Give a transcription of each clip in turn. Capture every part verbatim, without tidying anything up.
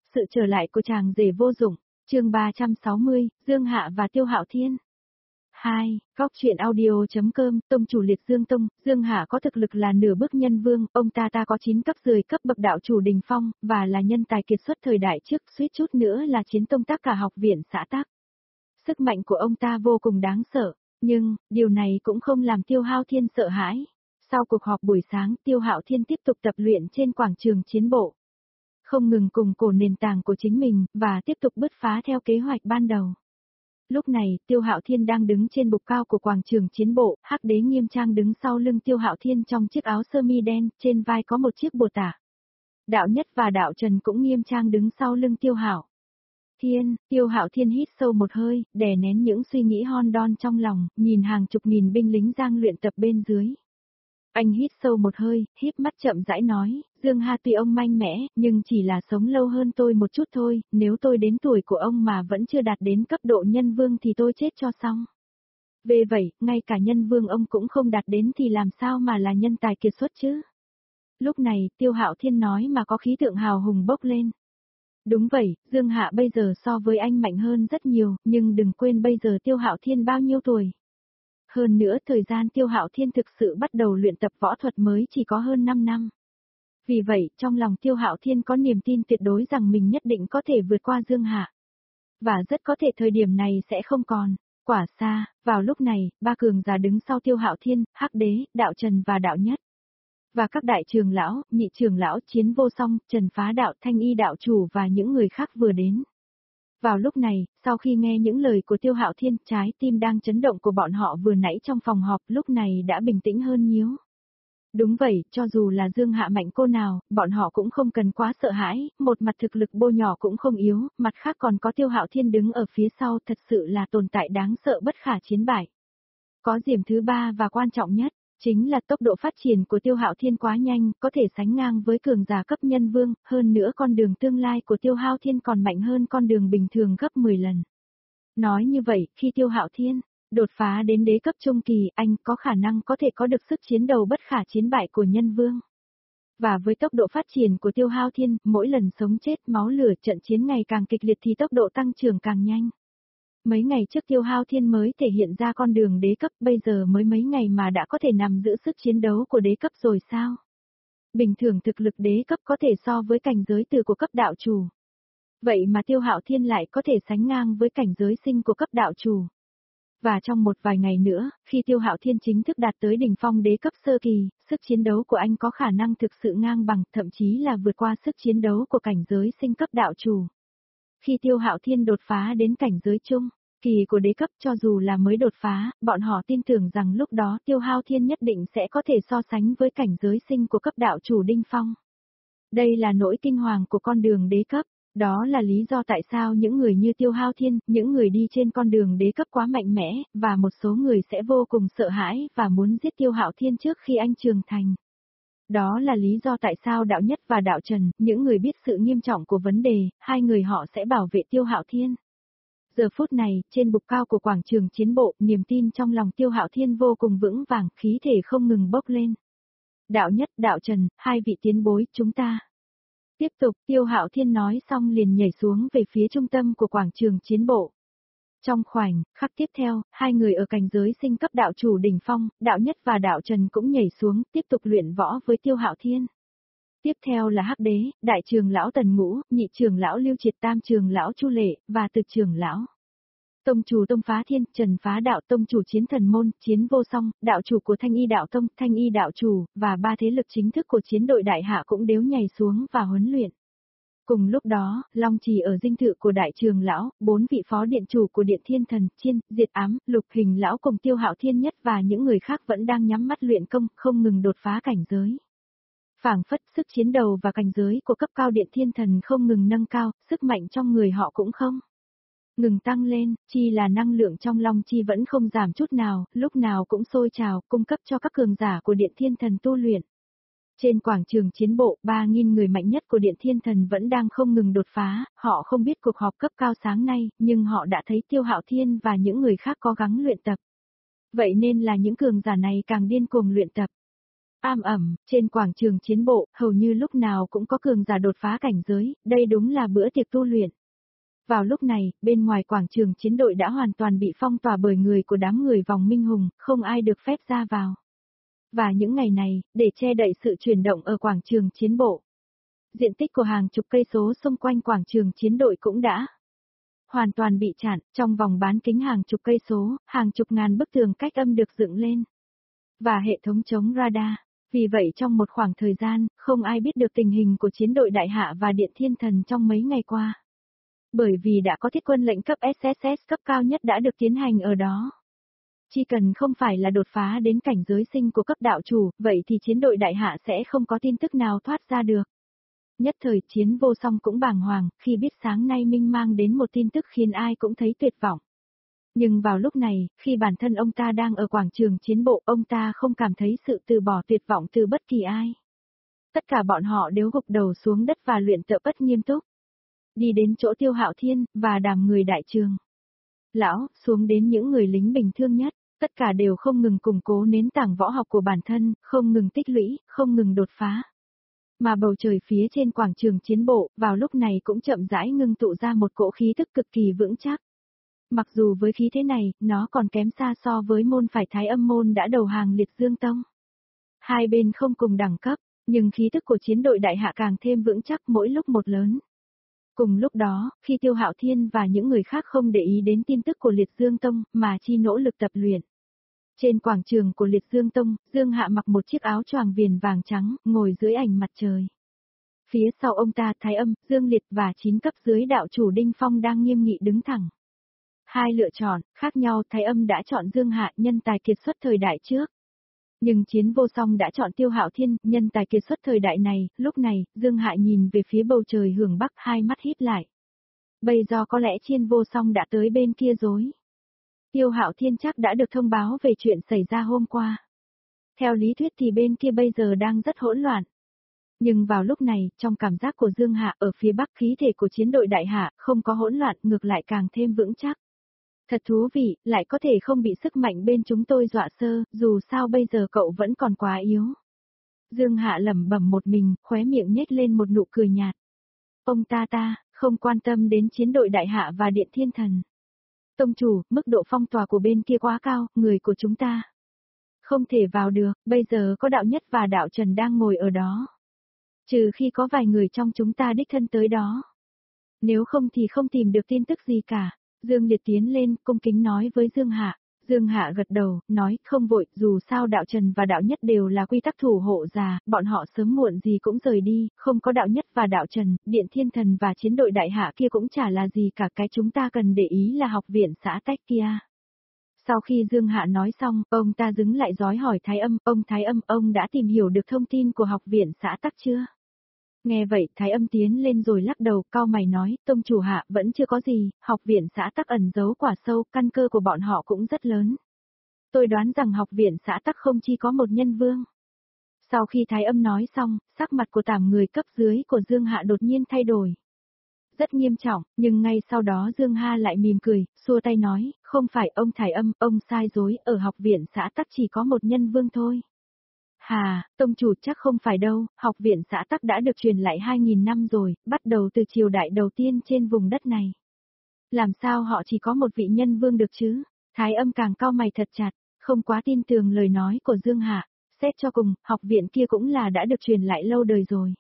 Sự trở lại của chàng rể vô dụng, chương ba trăm sáu mươi, Dương Hạ và Tiêu Hạo Thiên. hai. Góc truyện audio.com, Tông chủ Liệt Dương Tông, Dương Hạ có thực lực là nửa bước nhân vương, ông ta ta có chín cấp rưỡi cấp bậc đạo chủ đỉnh phong, và là nhân tài kiệt xuất thời đại trước, suýt chút nữa là chiến tông tác cả học viện xã tác. Sức mạnh của ông ta vô cùng đáng sợ, nhưng, điều này cũng không làm Tiêu Hạo Thiên sợ hãi. Sau cuộc họp buổi sáng, Tiêu Hạo Thiên tiếp tục tập luyện trên quảng trường chiến bộ. Không ngừng củng cố nền tảng của chính mình, và tiếp tục bứt phá theo kế hoạch ban đầu. Lúc này, Tiêu Hạo Thiên đang đứng trên bục cao của quảng trường chiến bộ, Hắc Đế nghiêm trang đứng sau lưng Tiêu Hạo Thiên trong chiếc áo sơ mi đen, trên vai có một chiếc bồ tả. Đạo Nhất và Đạo Trần cũng nghiêm trang đứng sau lưng Tiêu Hạo Thiên. Tiêu Hạo Thiên hít sâu một hơi, đè nén những suy nghĩ hon đon trong lòng, nhìn hàng chục nghìn binh lính giang luyện tập bên dưới. Anh hít sâu một hơi, híp mắt chậm rãi nói, Dương Ha tuy ông mạnh mẽ, nhưng chỉ là sống lâu hơn tôi một chút thôi, nếu tôi đến tuổi của ông mà vẫn chưa đạt đến cấp độ nhân vương thì tôi chết cho xong. Về vậy, ngay cả nhân vương ông cũng không đạt đến thì làm sao mà là nhân tài kiệt xuất chứ? Lúc này, Tiêu Hạo Thiên nói mà có khí tượng hào hùng bốc lên. Đúng vậy, Dương Hạ bây giờ so với anh mạnh hơn rất nhiều, nhưng đừng quên bây giờ Tiêu Hạo Thiên bao nhiêu tuổi. Hơn nữa thời gian Tiêu Hạo Thiên thực sự bắt đầu luyện tập võ thuật mới chỉ có hơn năm năm. Vì vậy, trong lòng Tiêu Hạo Thiên có niềm tin tuyệt đối rằng mình nhất định có thể vượt qua Dương Hạ. Và rất có thể thời điểm này sẽ không còn. Quả xa, vào lúc này, ba cường giả đứng sau Tiêu Hạo Thiên, Hắc Đế, Đạo Trần và Đạo Nhất. Và các đại trường lão, nhị trường lão, Chiến Vô Song, Trần Phá Đạo, Thanh Y Đạo Chủ và những người khác vừa đến. Vào lúc này, sau khi nghe những lời của Tiêu Hạo Thiên, trái tim đang chấn động của bọn họ vừa nãy trong phòng họp lúc này đã bình tĩnh hơn nhiều. Đúng vậy, cho dù là Dương Hạ mạnh cô nào, bọn họ cũng không cần quá sợ hãi, một mặt thực lực bô nhỏ cũng không yếu, mặt khác còn có Tiêu Hạo Thiên đứng ở phía sau thật sự là tồn tại đáng sợ bất khả chiến bại. Có điểm thứ ba và quan trọng nhất, chính là tốc độ phát triển của Tiêu Hạo Thiên quá nhanh, có thể sánh ngang với cường giả cấp nhân vương, hơn nữa con đường tương lai của Tiêu Hạo Thiên còn mạnh hơn con đường bình thường gấp mười lần. Nói như vậy, khi Tiêu Hạo Thiên đột phá đến đế cấp trung kỳ, anh có khả năng có thể có được sức chiến đấu bất khả chiến bại của nhân vương. Và với tốc độ phát triển của Tiêu Hạo Thiên, mỗi lần sống chết máu lửa trận chiến ngày càng kịch liệt thì tốc độ tăng trưởng càng nhanh. Mấy ngày trước Tiêu Hạo Thiên mới thể hiện ra con đường đế cấp, bây giờ mới mấy ngày mà đã có thể nằm giữ sức chiến đấu của đế cấp rồi sao? Bình thường thực lực đế cấp có thể so với cảnh giới từ của cấp đạo chủ. Vậy mà Tiêu Hạo Thiên lại có thể sánh ngang với cảnh giới sinh của cấp đạo chủ. Và trong một vài ngày nữa, khi Tiêu Hạo Thiên chính thức đạt tới đỉnh phong đế cấp sơ kỳ, sức chiến đấu của anh có khả năng thực sự ngang bằng, thậm chí là vượt qua sức chiến đấu của cảnh giới sinh cấp đạo chủ. Khi Tiêu Hạo Thiên đột phá đến cảnh giới trung kỳ của đế cấp, cho dù là mới đột phá, bọn họ tin tưởng rằng lúc đó Tiêu Hạo Thiên nhất định sẽ có thể so sánh với cảnh giới sinh của cấp đạo chủ đỉnh phong. Đây là nỗi kinh hoàng của con đường đế cấp. Đó là lý do tại sao những người như Tiêu Hạo Thiên, những người đi trên con đường đế cấp quá mạnh mẽ, và một số người sẽ vô cùng sợ hãi và muốn giết Tiêu Hạo Thiên trước khi anh trưởng thành. Đó là lý do tại sao Đạo Nhất và Đạo Trần, những người biết sự nghiêm trọng của vấn đề, hai người họ sẽ bảo vệ Tiêu Hạo Thiên. Giờ phút này, trên bục cao của quảng trường chiến bộ, niềm tin trong lòng Tiêu Hạo Thiên vô cùng vững vàng, khí thể không ngừng bốc lên. Đạo Nhất, Đạo Trần, hai vị tiến bối, chúng ta. Tiếp tục, Tiêu Hạo Thiên nói xong liền nhảy xuống về phía trung tâm của quảng trường chiến bộ. Trong khoảnh khắc tiếp theo, hai người ở cảnh giới sinh cấp đạo chủ đỉnh phong, Đạo Nhất và Đạo Trần cũng nhảy xuống, tiếp tục luyện võ với Tiêu Hạo Thiên. Tiếp theo là Hắc Đế, Đại Trường Lão Tần Ngũ, Nhị Trường Lão Lưu Triệt, Tam Trường Lão Chu Lệ, và Từ Trường Lão. Tông chủ Tông Phá Thiên, Trần Phá Đạo, Tông chủ Chiến Thần Môn, Chiến Vô Song, đạo chủ của Thanh Y Đạo Tông, Thanh Y Đạo Chủ, và ba thế lực chính thức của chiến đội Đại Hạ cũng đều nhảy xuống và huấn luyện. Cùng lúc đó, Long Trì ở dinh thự của Đại Trường Lão, bốn vị phó điện chủ của Điện Thiên Thần, Chiên, Diệt Ám, Lục Hình Lão cùng Tiêu Hạo Thiên Nhất và những người khác vẫn đang nhắm mắt luyện công, không ngừng đột phá cảnh giới. Phảng phất sức chiến đấu và cảnh giới của cấp cao Điện Thiên Thần không ngừng nâng cao, sức mạnh trong người họ cũng không ngừng tăng lên, chi là năng lượng trong Long Chi vẫn không giảm chút nào, lúc nào cũng sôi trào, cung cấp cho các cường giả của Điện Thiên Thần tu luyện. Trên quảng trường chiến bộ, ba nghìn người mạnh nhất của Điện Thiên Thần vẫn đang không ngừng đột phá, họ không biết cuộc họp cấp cao sáng nay, nhưng họ đã thấy Tiêu Hạo Thiên và những người khác cố gắng luyện tập. Vậy nên là những cường giả này càng điên cuồng luyện tập. Am ẩm, trên quảng trường chiến bộ, hầu như lúc nào cũng có cường giả đột phá cảnh giới, đây đúng là bữa tiệc tu luyện. Vào lúc này, bên ngoài quảng trường chiến đội đã hoàn toàn bị phong tỏa bởi người của đám người vòng minh hùng, không ai được phép ra vào. Và những ngày này, để che đậy sự chuyển động ở quảng trường chiến bộ, diện tích của hàng chục cây số xung quanh quảng trường chiến đội cũng đã hoàn toàn bị chặn, trong vòng bán kính hàng chục cây số, hàng chục ngàn bức tường cách âm được dựng lên. Và hệ thống chống radar. Vì vậy trong một khoảng thời gian, không ai biết được tình hình của chiến đội Đại Hạ và Điện Thiên Thần trong mấy ngày qua. Bởi vì đã có thiết quân lệnh cấp ét ét ét cấp cao nhất đã được tiến hành ở đó. Chỉ cần không phải là đột phá đến cảnh giới sinh của cấp đạo chủ, vậy thì chiến đội Đại Hạ sẽ không có tin tức nào thoát ra được. Nhất thời Chiến Vô Song cũng bàng hoàng, khi biết sáng nay Minh mang đến một tin tức khiến ai cũng thấy tuyệt vọng. Nhưng vào lúc này, khi bản thân ông ta đang ở quảng trường chiến bộ, ông ta không cảm thấy sự từ bỏ tuyệt vọng từ bất kỳ ai. Tất cả bọn họ đều gục đầu xuống đất và luyện tập bất nghiêm túc. Đi đến chỗ Tiêu Hạo Thiên, và đàm người đại trường. Lão, xuống đến những người lính bình thường nhất, tất cả đều không ngừng củng cố nền tảng võ học của bản thân, không ngừng tích lũy, không ngừng đột phá. Mà bầu trời phía trên quảng trường chiến bộ, vào lúc này cũng chậm rãi ngưng tụ ra một cỗ khí tức cực kỳ vững chắc. Mặc dù với khí thế này, nó còn kém xa so với môn phải Thái Âm môn đã đầu hàng Liệt Dương Tông. Hai bên không cùng đẳng cấp, nhưng khí tức của chiến đội Đại Hạ càng thêm vững chắc mỗi lúc một lớn. Cùng lúc đó, khi Tiêu Hạo Thiên và những người khác không để ý đến tin tức của Liệt Dương Tông, mà chi nỗ lực tập luyện. Trên quảng trường của Liệt Dương Tông, Dương Hạ mặc một chiếc áo choàng viền vàng trắng, ngồi dưới ánh mặt trời. Phía sau ông ta Thái Âm, Dương Liệt và chín cấp dưới đạo chủ Đinh Phong đang nghiêm nghị đứng thẳng. Hai lựa chọn, khác nhau, Thái Âm đã chọn Dương Hạ, nhân tài kiệt xuất thời đại trước. Nhưng Chiến Vô Song đã chọn Tiêu Hạo Thiên, nhân tài kiệt xuất thời đại này. Lúc này, Dương Hạ nhìn về phía bầu trời hướng bắc, hai mắt híp lại. Bây giờ có lẽ Chiến Vô Song đã tới bên kia rồi. Tiêu Hạo Thiên chắc đã được thông báo về chuyện xảy ra hôm qua. Theo lý thuyết thì bên kia bây giờ đang rất hỗn loạn. Nhưng vào lúc này, trong cảm giác của Dương Hạ, ở phía bắc khí thể của chiến đội Đại Hạ không có hỗn loạn, ngược lại càng thêm vững chắc. Thật thú vị, lại có thể không bị sức mạnh bên chúng tôi dọa sơ, dù sao bây giờ cậu vẫn còn quá yếu. Dương Hạ lẩm bẩm một mình, khóe miệng nhếch lên một nụ cười nhạt. Ông ta ta, không quan tâm đến chiến đội Đại Hạ và Điện Thiên Thần. Tông chủ, mức độ phong tỏa của bên kia quá cao, người của chúng ta không thể vào được, bây giờ có đạo nhất và đạo Trần đang ngồi ở đó. Trừ khi có vài người trong chúng ta đích thân tới đó. Nếu không thì không tìm được tin tức gì cả. Dương Liệt tiến lên, cung kính nói với Dương Hạ. Dương Hạ gật đầu, nói, không vội, dù sao đạo Trần và đạo nhất đều là quy tắc thủ hộ già, bọn họ sớm muộn gì cũng rời đi, không có đạo nhất và đạo Trần, Điện Thiên Thần và chiến đội Đại Hạ kia cũng chả là gì cả, cái chúng ta cần để ý là học viện xã Tách kia. Sau khi Dương Hạ nói xong, ông ta dứng lại dói hỏi Thái Âm, ông Thái Âm, ông đã tìm hiểu được thông tin của học viện xã Tắc chưa? Nghe vậy, Thái Âm tiến lên rồi lắc đầu, cau mày nói, tông chủ Hạ, vẫn chưa có gì, học viện xã Tắc ẩn giấu quả sâu, căn cơ của bọn họ cũng rất lớn. Tôi đoán rằng học viện xã Tắc không chỉ có một nhân vương. Sau khi Thái Âm nói xong, sắc mặt của tám người cấp dưới của Dương Hạ đột nhiên thay đổi. Rất nghiêm trọng, nhưng ngay sau đó Dương Hạ lại mỉm cười, xua tay nói, không phải ông Thái Âm, ông sai dối, ở học viện xã Tắc chỉ có một nhân vương thôi. Hà, tông chủ chắc không phải đâu, học viện xã Tắc đã được truyền lại hai nghìn năm rồi, bắt đầu từ triều đại đầu tiên trên vùng đất này. Làm sao họ chỉ có một vị nhân vương được chứ? Thái Âm càng cau mày thật chặt, không quá tin tưởng lời nói của Dương Hạ, xét cho cùng, học viện kia cũng là đã được truyền lại lâu đời rồi.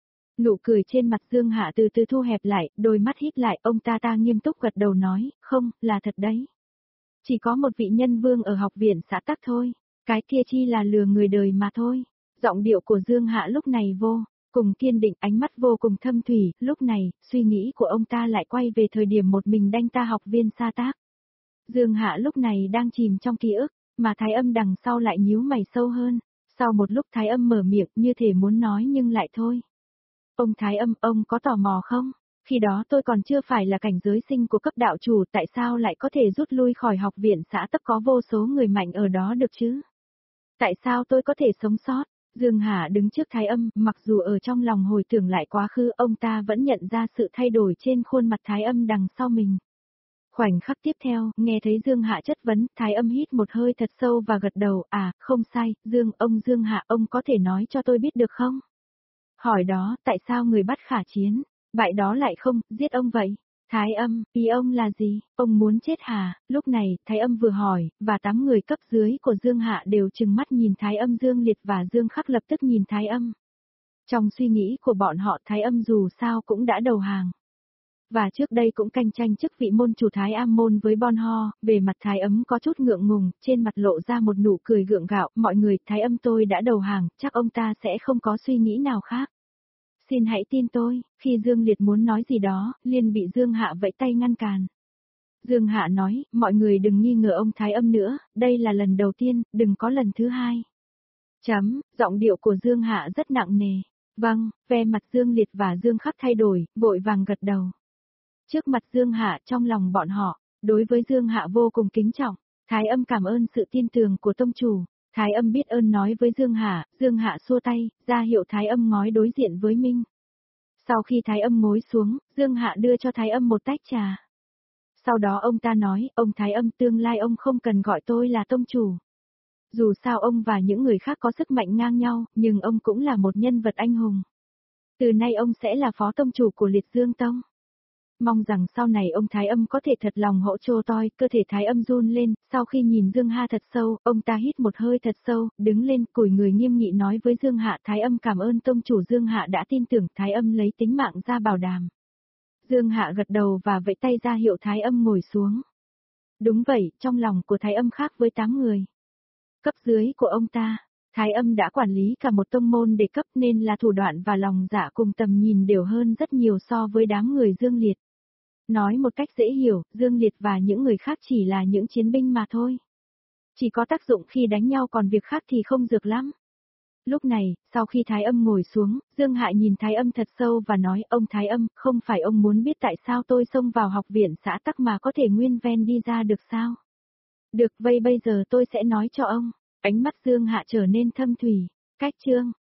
Nụ cười trên mặt Dương Hạ từ từ thu hẹp lại, đôi mắt híp lại, ông ta ta nghiêm túc gật đầu nói, không, là thật đấy. Chỉ có một vị nhân vương ở học viện xã Tắc thôi. Cái kia chi là lừa người đời mà thôi. Giọng điệu của Dương Hạ lúc này vô cùng kiên định, ánh mắt vô cùng thâm thủy, lúc này, suy nghĩ của ông ta lại quay về thời điểm một mình đanh ta học viên sa tác. Dương Hạ lúc này đang chìm trong ký ức, mà Thái Âm đằng sau lại nhíu mày sâu hơn. Sau một lúc Thái Âm mở miệng như thể muốn nói nhưng lại thôi. Ông Thái Âm, ông có tò mò không? Khi đó tôi còn chưa phải là cảnh giới sinh của cấp đạo chủ, tại sao lại có thể rút lui khỏi học viện xã Tắc có vô số người mạnh ở đó được chứ? Tại sao tôi có thể sống sót? Dương Hà đứng trước Thái Âm, mặc dù ở trong lòng hồi tưởng lại quá khứ, ông ta vẫn nhận ra sự thay đổi trên khuôn mặt Thái Âm đằng sau mình. Khoảnh khắc tiếp theo, nghe thấy Dương Hạ chất vấn, Thái Âm hít một hơi thật sâu và gật đầu, à, không sai, Dương, ông Dương Hạ, ông có thể nói cho tôi biết được không? Hỏi đó, tại sao người bắt Khả Chiến, bại đó lại không, giết ông vậy? Thái Âm, ý ông là gì, ông muốn chết hả? Lúc này, Thái Âm vừa hỏi, và tám người cấp dưới của Dương Hạ đều trừng mắt nhìn Thái Âm. Dương Liệt và Dương Khắc lập tức nhìn Thái Âm. Trong suy nghĩ của bọn họ, Thái Âm dù sao cũng đã đầu hàng. Và trước đây cũng cạnh tranh chức vị môn chủ Thái Am môn với Bon Ho, về mặt Thái Âm có chút ngượng ngùng, trên mặt lộ ra một nụ cười gượng gạo, mọi người, Thái Âm tôi đã đầu hàng, chắc ông ta sẽ không có suy nghĩ nào khác. Xin hãy tin tôi, khi Dương Liệt muốn nói gì đó, liền bị Dương Hạ vẫy tay ngăn cản. Dương Hạ nói, mọi người đừng nghi ngờ ông Thái Âm nữa, đây là lần đầu tiên, đừng có lần thứ hai. Chấm, giọng điệu của Dương Hạ rất nặng nề. Vâng, vẻ mặt Dương Liệt và Dương Khắc thay đổi, vội vàng gật đầu. Trước mặt Dương Hạ trong lòng bọn họ, đối với Dương Hạ vô cùng kính trọng, Thái Âm cảm ơn sự tin tưởng của tông chủ. Thái Âm biết ơn nói với Dương Hạ, Dương Hạ xua tay, ra hiệu Thái Âm ngói đối diện với Minh. Sau khi Thái Âm ngồi xuống, Dương Hạ đưa cho Thái Âm một tách trà. Sau đó ông ta nói, ông Thái Âm tương lai ông không cần gọi tôi là tông chủ. Dù sao ông và những người khác có sức mạnh ngang nhau, nhưng ông cũng là một nhân vật anh hùng. Từ nay ông sẽ là phó tông chủ của Liệt Dương Tông. Mong rằng sau này ông Thái Âm có thể thật lòng hỗ trợ tôi, cơ thể Thái Âm run lên, sau khi nhìn Dương Hạ thật sâu, ông ta hít một hơi thật sâu, đứng lên, cúi người nghiêm nghị nói với Dương Hạ, Thái Âm cảm ơn tông chủ. Dương Hạ đã tin tưởng, Thái Âm lấy tính mạng ra bảo đảm. Dương Hạ gật đầu và vẫy tay ra hiệu Thái Âm ngồi xuống. Đúng vậy, trong lòng của Thái Âm khác với tám người cấp dưới của ông ta. Thái Âm đã quản lý cả một tông môn để cấp nên là thủ đoạn và lòng dạ cùng tầm nhìn đều hơn rất nhiều so với đám người Dương Liệt. Nói một cách dễ hiểu, Dương Liệt và những người khác chỉ là những chiến binh mà thôi. Chỉ có tác dụng khi đánh nhau còn việc khác thì không dược lắm. Lúc này, sau khi Thái Âm ngồi xuống, Dương Hạ nhìn Thái Âm thật sâu và nói, ông Thái Âm, không phải ông muốn biết tại sao tôi xông vào học viện xã Tắc mà có thể nguyên ven đi ra được sao? Được, vậy bây giờ tôi sẽ nói cho ông. Ánh mắt Dương Hạ trở nên thâm thủy. Cách chương